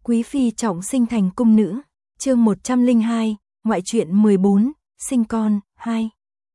Quý phi trọng sinh thành cung nữ, chương 102, ngoại truyện 14, sinh con, 2.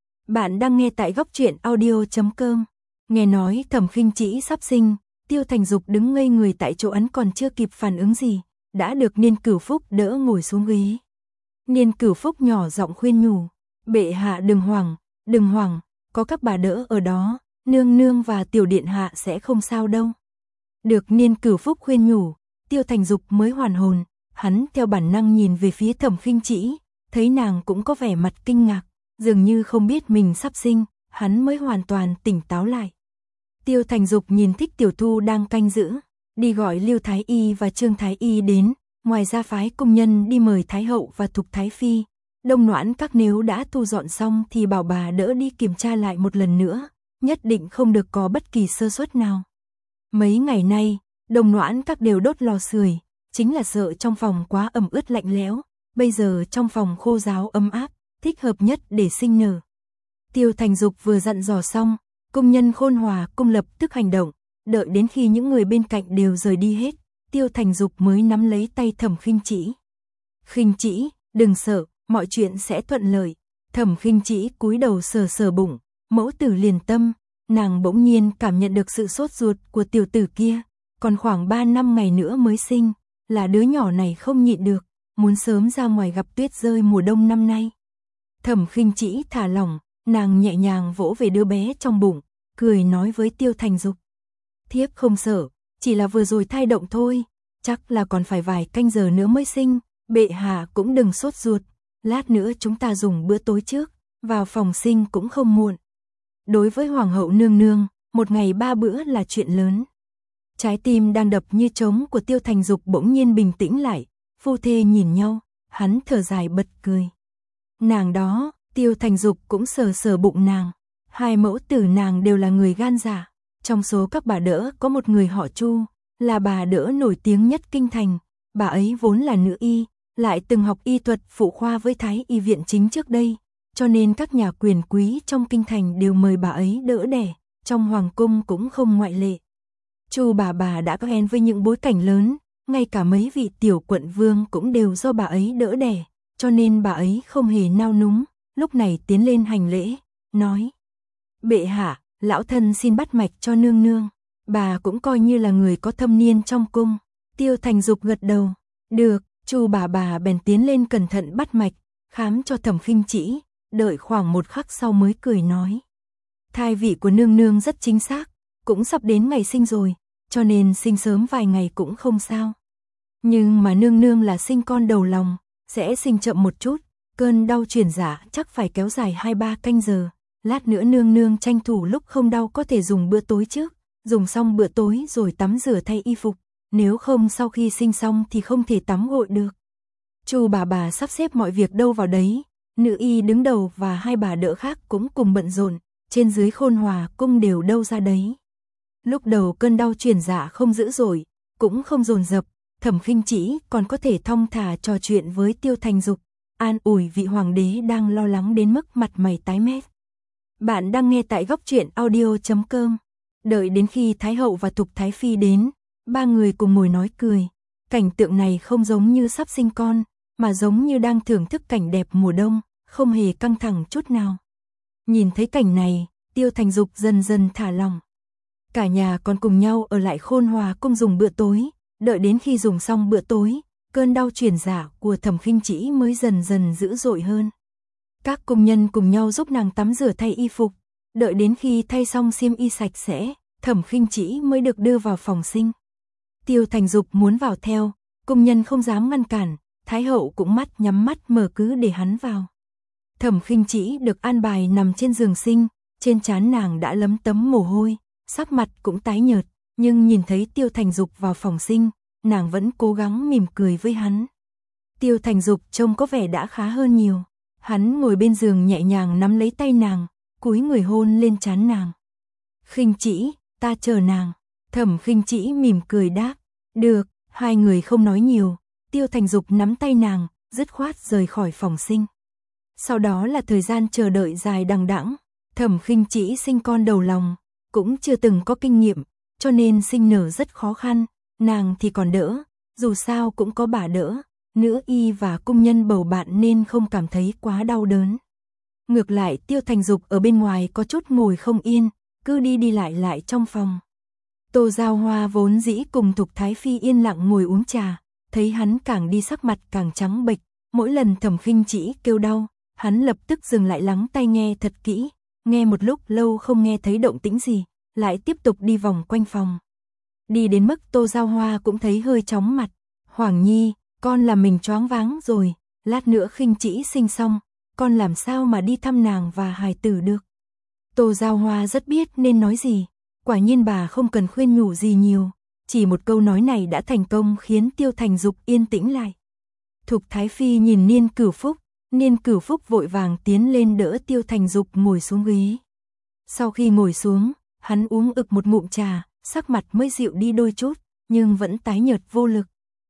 Bạn đang nghe tại goctruyện.audio.com. Nghe nói Thẩm Khinh Trĩ sắp sinh, Tiêu Thành Dục đứng ngây người tại chỗ, ấn còn chưa kịp phản ứng gì, đã được Niên Cửu Phúc đỡ ngồi xuống ghế. Niên Cửu Phúc nhỏ giọng khuyên nhủ, bệ hạ đừng hoảng, có các bà đỡ ở đó, nương nương và tiểu điện hạ sẽ không sao đâu. Được Niên Cửu Phúc khuyên nhủ, Tiêu Thành Dục mới hoàn hồn, hắn theo bản năng nhìn về phía Thẩm Khinh Trĩ, thấy nàng cũng có vẻ mặt kinh ngạc, dường như không biết mình sắp sinh, hắn mới hoàn toàn tỉnh táo lại. Tiêu Thành Dục nhìn Thích Tiểu Thu đang canh giữ, đi gọi Lưu Thái Y và Trương Thái Y đến, ngoài ra phái công nhân đi mời Thái Hậu và Thục Thái Phi. Đông Noãn Các nếu đã thu dọn xong thì bảo bà đỡ đi kiểm tra lại một lần nữa, nhất định không được có bất kỳ sơ suất nào. Mấy ngày nay, Đông Noãn Các đều đốt lò sưởi, chính là sợ trong phòng quá ẩm ướt lạnh lẽo, bây giờ trong phòng khô ráo ấm áp, thích hợp nhất để sinh nở. Tiêu Thành Dục vừa dặn dò xong, công nhân Khôn Hòa cung lập tức hành động, đợi đến khi những người bên cạnh đều rời đi hết, Tiêu Thành Dục mới nắm lấy tay Thẩm Khinh Trĩ. Khinh Trĩ, đừng sợ, mọi chuyện sẽ thuận lợi. Thẩm Khinh Trĩ cúi đầu sờ sờ bụng, mẫu tử liền tâm, nàng bỗng nhiên cảm nhận được sự sốt ruột của tiểu tử kia, còn khoảng 3 năm ngày nữa mới sinh, là đứa nhỏ này không nhịn được, muốn sớm ra ngoài gặp tuyết rơi mùa đông năm nay. Thẩm Khinh Trĩ thả lỏng, nàng nhẹ nhàng vỗ về đứa bé trong bụng, cười nói với Tiêu Thành Dục. Thiếp không sợ, chỉ là vừa rồi thai động thôi, chắc là còn phải vài canh giờ nữa mới sinh, bệ hạ cũng đừng sốt ruột, lát nữa chúng ta dùng bữa tối trước, vào phòng sinh cũng không muộn. Đối với Hoàng hậu nương nương, một ngày 3 bữa là chuyện lớn. Trái tim đang đập như trống của Tiêu Thành Dục bỗng nhiên bình tĩnh lại, phu thê nhìn nhau, hắn thở dài bật cười. Nàng đó, Tiêu Thành Dục cũng sờ sờ bụng nàng, hai mẫu tử nàng đều là người gan dạ, trong số các bà đỡ có một người họ Chu, là bà đỡ nổi tiếng nhất kinh thành, bà ấy vốn là nữ y, lại từng học y thuật phụ khoa với Thái y viện chính trước đây, cho nên các nhà quyền quý trong kinh thành đều mời bà ấy đỡ đẻ, trong hoàng cung cũng không ngoại lệ. Chu bà đã có quen với những bối cảnh lớn, ngay cả mấy vị tiểu quận vương cũng đều do bà ấy đỡ đẻ, cho nên bà ấy không hề nao núng, lúc này tiến lên hành lễ, nói: bệ hạ, lão thân xin bắt mạch cho nương nương. Bà cũng coi như là người có thâm niên trong cung. Tiêu Thành Dục gật đầu, được. Chu bà bèn tiến lên cẩn thận bắt mạch, khám cho Thẩm Khinh Trĩ, đợi khoảng một khắc sau mới cười nói: thai vị của nương nương rất chính xác, cũng sắp đến ngày sinh rồi, cho nên sinh sớm vài ngày cũng không sao. Nhưng mà nương nương là sinh con đầu lòng, sẽ sinh chậm một chút, cơn đau chuyển dạ chắc phải kéo dài 2-3 canh giờ. Lát nữa nương nương tranh thủ lúc không đau có thể dùng bữa tối trước, dùng xong bữa tối rồi tắm rửa thay y phục, nếu không sau khi sinh xong thì không thể tắm gội được. Chu bà sắp xếp mọi việc đâu vào đấy, nữ y đứng đầu và hai bà đỡ khác cũng cùng bận rộn, trên dưới Khôn Hòa cung đều đâu ra đấy. Lúc đầu cơn đau chuyển dạ không dữ dội, cũng không dồn dập, Thẩm Khinh Trĩ còn có thể thong thả trò chuyện với Tiêu Thành Dục, an ủi vị hoàng đế đang lo lắng đến mức mặt mày tái mét. Bạn đang nghe tại goctruyện.audio.com. Đợi đến khi Thái Hậu và Thục Thái Phi đến, ba người cùng ngồi nói cười. Cảnh tượng này không giống như sắp sinh con, mà giống như đang thưởng thức cảnh đẹp mùa đông, không hề căng thẳng chút nào. Nhìn thấy cảnh này, Tiêu Thành Dục dần dần thả lòng. Cả nhà còn cùng nhau ở lại Khôn Hòa cung dùng bữa tối, đợi đến khi dùng xong bữa tối, cơn đau chuyển dạ của Thẩm Khinh Trĩ mới dần dần dữ dội hơn. Các công nhân cùng nhau giúp nàng tắm rửa thay y phục, đợi đến khi thay xong xiêm y sạch sẽ, Thẩm Khinh Trĩ mới được đưa vào phòng sinh. Tiêu Thành Dục muốn vào theo, công nhân không dám ngăn cản, Thái Hậu cũng mắt nhắm mắt mở cứ để hắn vào. Thẩm Khinh Trĩ được an bài nằm trên giường sinh, trên trán nàng đã lấm tấm mồ hôi, sắc mặt cũng tái nhợt, nhưng nhìn thấy Tiêu Thành Dục vào phòng sinh, nàng vẫn cố gắng mỉm cười với hắn. Tiêu Thành Dục trông có vẻ đã khá hơn nhiều. Hắn ngồi bên giường nhẹ nhàng nắm lấy tay nàng, cúi người hôn lên trán nàng. Khinh Trĩ, ta chờ nàng. Thẩm Khinh Trĩ mỉm cười đáp. Được, hai người không nói nhiều. Tiêu Thành Dục nắm tay nàng, dứt khoát rời khỏi phòng sinh. Sau đó là thời gian chờ đợi dài đằng đẵng. Thẩm Khinh Trĩ sinh con đầu lòng, cũng chưa từng có kinh nghiệm, cho nên sinh nở rất khó khăn. Nàng thì còn đỡ, dù sao cũng có bà đỡ, nữ y và cung nhân bầu bạn nên không cảm thấy quá đau đớn. Ngược lại Tiêu Thành Dục ở bên ngoài có chút ngồi không yên, cứ đi đi lại lại trong phòng. Tô Giao Hoa vốn dĩ cùng Thục Thái Phi yên lặng ngồi uống trà, thấy hắn càng đi sắc mặt càng trắng bệch, mỗi lần Thẩm Khinh Trĩ kêu đau, hắn lập tức dừng lại lắng tai nghe thật kỹ, nghe một lúc lâu không nghe thấy động tĩnh gì, lại tiếp tục đi vòng quanh phòng. Đi đến mức Tô Giao Hoa cũng thấy hơi chóng mặt, Hoàng Nhi, con làm mình choáng váng rồi, lát nữa Khinh Trĩ sinh xong, con làm sao mà đi thăm nàng và hài tử được. Tô Giao Hoa rất biết nên nói gì, quả nhiên bà không cần khuyên nhủ gì nhiều, chỉ một câu nói này đã thành công khiến Tiêu Thành Dục yên tĩnh lại. Thục Thái Phi nhìn Niên Cửu Phúc vội vàng tiến lên đỡ Tiêu Thành Dục ngồi xuống ghế. Sau khi ngồi xuống, hắn uống ực một ngụm trà, sắc mặt mới dịu đi đôi chút, nhưng vẫn tái nhợt vô lực.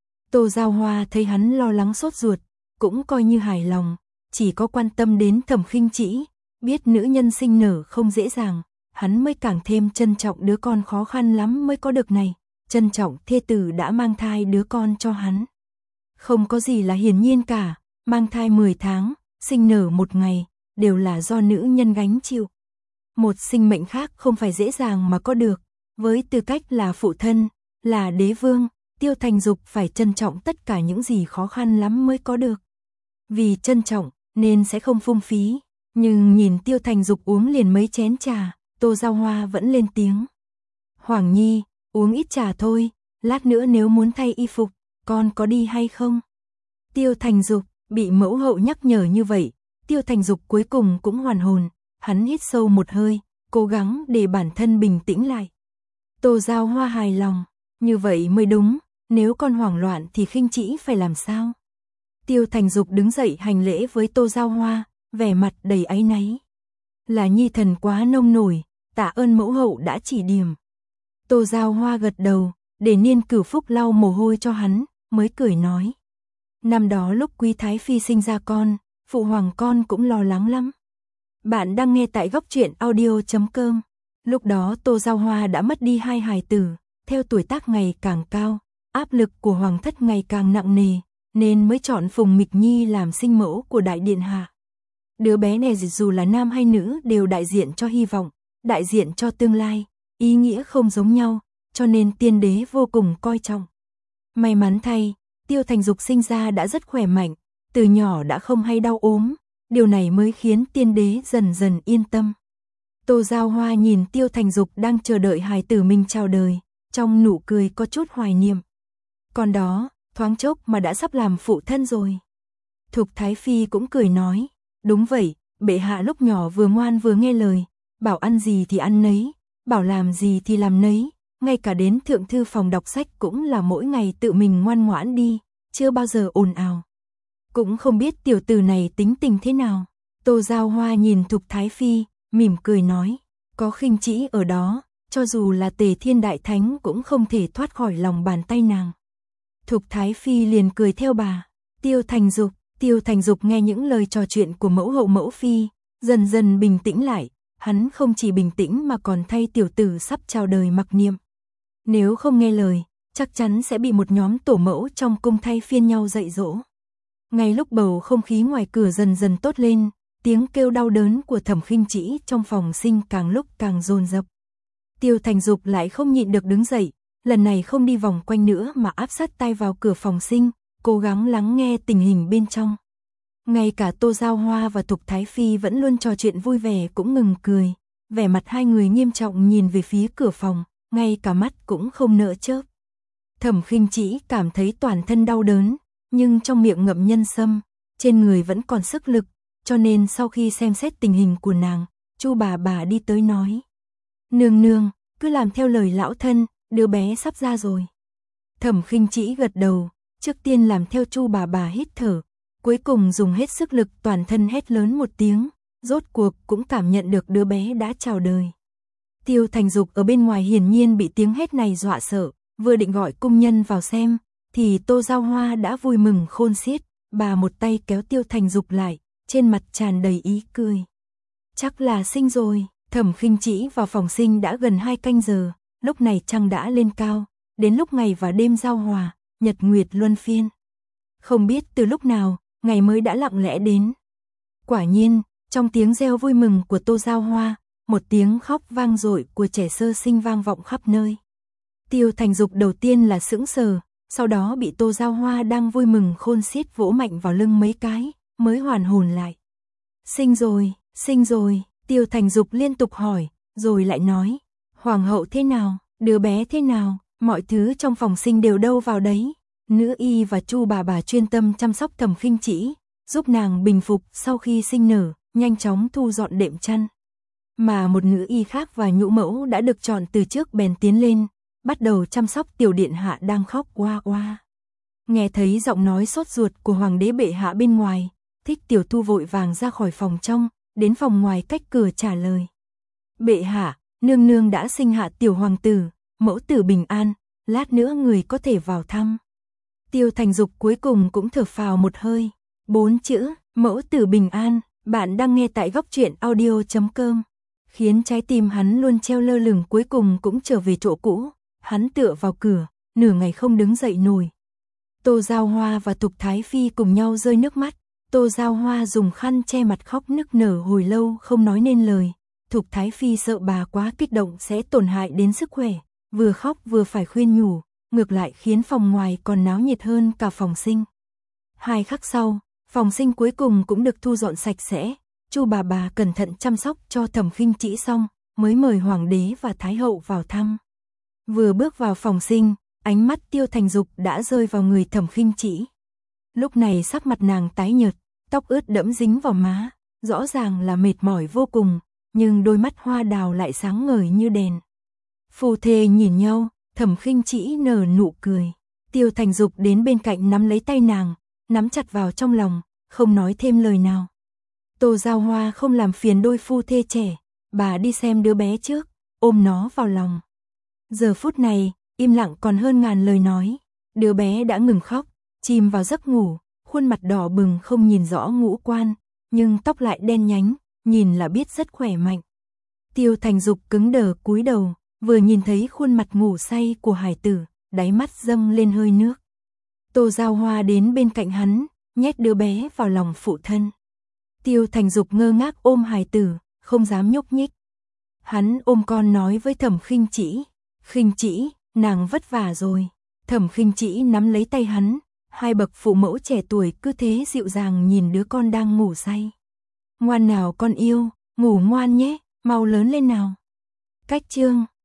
Tô Giao Hoa thấy hắn lo lắng sốt ruột, cũng coi như hài lòng, chỉ có quan tâm đến Thẩm Khinh Trĩ, biết nữ nhân sinh nở không dễ dàng, hắn mới càng thêm trân trọng đứa con khó khăn lắm mới có được này, trân trọng thê tử đã mang thai đứa con cho hắn. Không có gì là hiển nhiên cả, mang thai 10 tháng, sinh nở 1 ngày, đều là do nữ nhân gánh chịu. Một sinh mệnh khác không phải dễ dàng mà có được, với tư cách là phụ thân, là đế vương, Tiêu Thành Dục phải trân trọng tất cả những gì khó khăn lắm mới có được. Vì trân trọng, nên sẽ không phung phí, nhưng nhìn Tiêu Thành Dục uống liền mấy chén trà, Tô Giao Hoa vẫn lên tiếng. Hoàng Nhi, uống ít trà thôi, lát nữa nếu muốn thay y phục, con có đi hay không? Tiêu Thành Dục, bị mẫu hậu nhắc nhở như vậy, Tiêu Thành Dục cuối cùng cũng hoàn hồn, hắn hít sâu một hơi, cố gắng để bản thân bình tĩnh lại. Tô Giao Hoa hài lòng, như vậy mới đúng, nếu con hoảng loạn thì Khinh Trĩ phải làm sao? Tiêu Thành Dục đứng dậy hành lễ với Tô Giao Hoa, vẻ mặt đầy áy náy. Là nhi thần quá nông nổi, tạ ơn mẫu hậu đã chỉ điểm. Tô Giao Hoa gật đầu, để Niên Cửu Phúc lau mồ hôi cho hắn, mới cười nói. Năm đó lúc Quý Thái Phi sinh ra con, phụ hoàng con cũng lo lắng lắm. Bạn đang nghe tại góc truyện audio.com. Lúc đó Tô Giao Hoa đã mất đi 2 hài tử, theo tuổi tác ngày càng cao, áp lực của hoàng thất ngày càng nặng nề, nên mới chọn Phùng Mịch Nhi làm sinh mẫu của đại điện hạ. Đứa bé này dù là nam hay nữ đều đại diện cho hy vọng, đại diện cho tương lai, ý nghĩa không giống nhau, cho nên tiên đế vô cùng coi trọng. May mắn thay, Tiêu Thành Dục sinh ra đã rất khỏe mạnh, từ nhỏ đã không hay đau ốm, điều này mới khiến tiên đế dần dần yên tâm. Tô Giao Hoa nhìn Tiêu Thành Dục đang chờ đợi hài tử mình chào đời, trong nụ cười có chút hoài niệm. Còn đó, thoáng chốc mà đã sắp làm phụ thân rồi. Thục Thái Phi cũng cười nói, đúng vậy, bệ hạ lúc nhỏ vừa ngoan vừa nghe lời, bảo ăn gì thì ăn nấy, bảo làm gì thì làm nấy, ngay cả đến thượng thư phòng đọc sách cũng là mỗi ngày tự mình ngoan ngoãn đi, chưa bao giờ ồn ào. Cũng không biết tiểu tử này tính tình thế nào. Tô Giao Hoa nhìn Thục Thái Phi, mỉm cười nói, có Khinh Trĩ ở đó, cho dù là Tề Thiên Đại Thánh cũng không thể thoát khỏi lòng bàn tay nàng. Thục Thái Phi liền cười theo bà. Tiêu Thành Dục nghe những lời trò chuyện của mẫu hậu mẫu phi, dần dần bình tĩnh lại, hắn không chỉ bình tĩnh mà còn thay tiểu tử sắp chào đời mặc niệm. Nếu không nghe lời, chắc chắn sẽ bị một nhóm tổ mẫu trong cung thay phiên nhau dạy dỗ. Ngay lúc bầu không khí ngoài cửa dần dần tốt lên, tiếng kêu đau đớn của Thẩm Khinh Trĩ trong phòng sinh càng lúc càng dồn dập. Tiêu Thành Dục lại không nhịn được đứng dậy, lần này không đi vòng quanh nữa mà áp sát tai vào cửa phòng sinh, cố gắng lắng nghe tình hình bên trong. Ngay cả Tô Giao Hoa và Thục Thái Phi vẫn luôn trò chuyện vui vẻ cũng ngừng cười, vẻ mặt hai người nghiêm trọng nhìn về phía cửa phòng, ngay cả mắt cũng không nỡ chớp. Thẩm Khinh Trĩ cảm thấy toàn thân đau đớn, nhưng trong miệng ngậm nhân sâm, trên người vẫn còn sức lực, cho nên sau khi xem xét tình hình của nàng, Chu bà đi tới nói: "Nương nương, cứ làm theo lời lão thân, đứa bé sắp ra rồi." Thẩm Khinh Trĩ gật đầu, trước tiên làm theo Chu bà hít thở, cuối cùng dùng hết sức lực toàn thân hét lớn một tiếng, rốt cuộc cũng cảm nhận được đứa bé đã chào đời. Tiêu Thành Dục ở bên ngoài hiển nhiên bị tiếng hét này dọa sợ, vừa định gọi cung nhân vào xem, thì Tô Giao Hoa đã vui mừng khôn xiết, bà một tay kéo Tiêu Thành Dục lại, trên mặt tràn đầy ý cười. Chắc là sinh rồi. Thẩm Khinh Trĩ vào phòng sinh đã gần 2 canh giờ, lúc này trăng đã lên cao, đến lúc ngày và đêm giao hòa, nhật nguyệt luân phiên. Không biết từ lúc nào, ngày mới đã lặng lẽ đến. Quả nhiên, trong tiếng reo vui mừng của Tô Giao Hoa, một tiếng khóc vang dội của trẻ sơ sinh vang vọng khắp nơi. Tiêu Thành Dục đầu tiên là sững sờ, sau đó bị Tô Giao Hoa đang vui mừng khôn xiết vỗ mạnh vào lưng mấy cái, mới hoàn hồn lại. Sinh rồi, Tiêu Thành Dục liên tục hỏi, rồi lại nói, hoàng hậu thế nào, đứa bé thế nào, mọi thứ trong phòng sinh đều đâu vào đấy. Nữ y và Chu bà chuyên tâm chăm sóc Thẩm Khinh Trĩ, giúp nàng bình phục sau khi sinh nở, nhanh chóng thu dọn đệm chăn. Mà một nữ y khác và nhũ mẫu đã được chọn từ trước bèn tiến lên, bắt đầu chăm sóc tiểu điện hạ đang khóc oa oa. Nghe thấy giọng nói sốt ruột của hoàng đế bệ hạ bên ngoài, Thích Tiểu Thu vội vàng ra khỏi phòng trong, đến phòng ngoài cách cửa trả lời. Bệ hạ, nương nương đã sinh hạ tiểu hoàng tử, mẫu tử bình an, lát nữa người có thể vào thăm. Tiêu Thành Dục cuối cùng cũng thở phào một hơi. 4 chữ, mẫu tử bình an, bạn đang nghe tại góc truyện audio.com. Khiến trái tim hắn luôn treo lơ lửng cuối cùng cũng trở về chỗ cũ. Hắn tựa vào cửa, nửa ngày không đứng dậy nổi. Tô Giao Hoa và Thục Thái Phi cùng nhau rơi nước mắt. Tô Giao Hoa dùng khăn che mặt khóc nức nở hồi lâu không nói nên lời. Thục Thái Phi sợ bà quá kích động sẽ tổn hại đến sức khỏe, vừa khóc vừa phải khuyên nhủ, ngược lại khiến phòng ngoài còn náo nhiệt hơn cả phòng sinh. 2 khắc sau, phòng sinh cuối cùng cũng được thu dọn sạch sẽ. Chu bà cẩn thận chăm sóc cho Thẩm Khinh Trĩ xong, mới mời hoàng đế và thái hậu vào thăm. Vừa bước vào phòng sinh, ánh mắt Tiêu Thành Dục đã rơi vào người Thẩm Khinh Trĩ. Lúc này sắc mặt nàng tái nhợt, tóc ướt đẫm dính vào má, rõ ràng là mệt mỏi vô cùng, nhưng đôi mắt hoa đào lại sáng ngời như đèn. Phu thê nhìn nhau, Thẩm Khinh Trĩ nở nụ cười. Tiêu Thành Dục đến bên cạnh nắm lấy tay nàng, nắm chặt vào trong lòng, không nói thêm lời nào. Tô Giao Hoa không làm phiền đôi phu thê trẻ, bà đi xem đứa bé trước, ôm nó vào lòng. Giờ phút này, im lặng còn hơn ngàn lời nói. Đứa bé đã ngừng khóc, chìm vào giấc ngủ, khuôn mặt đỏ bừng không nhìn rõ ngũ quan, nhưng tóc lại đen nhánh, nhìn là biết rất khỏe mạnh. Tiêu Thành Dục cứng đờ cúi đầu, vừa nhìn thấy khuôn mặt ngủ say của hải tử, đáy mắt dâng lên hơi nước. Tô Giao Hoa đến bên cạnh hắn, nhét đứa bé vào lòng phụ thân. Tiêu Thành Dục ngơ ngác ôm hải tử, không dám nhúc nhích. Hắn ôm con nói với Thẩm Khinh Trĩ, Khinh Trĩ, nàng vất vả rồi. Thẩm Khinh Trĩ nắm lấy tay hắn, hai bậc phụ mẫu trẻ tuổi cứ thế dịu dàng nhìn đứa con đang ngủ say. Ngoan nào con yêu, ngủ ngoan nhé, mau lớn lên nào. Cách chương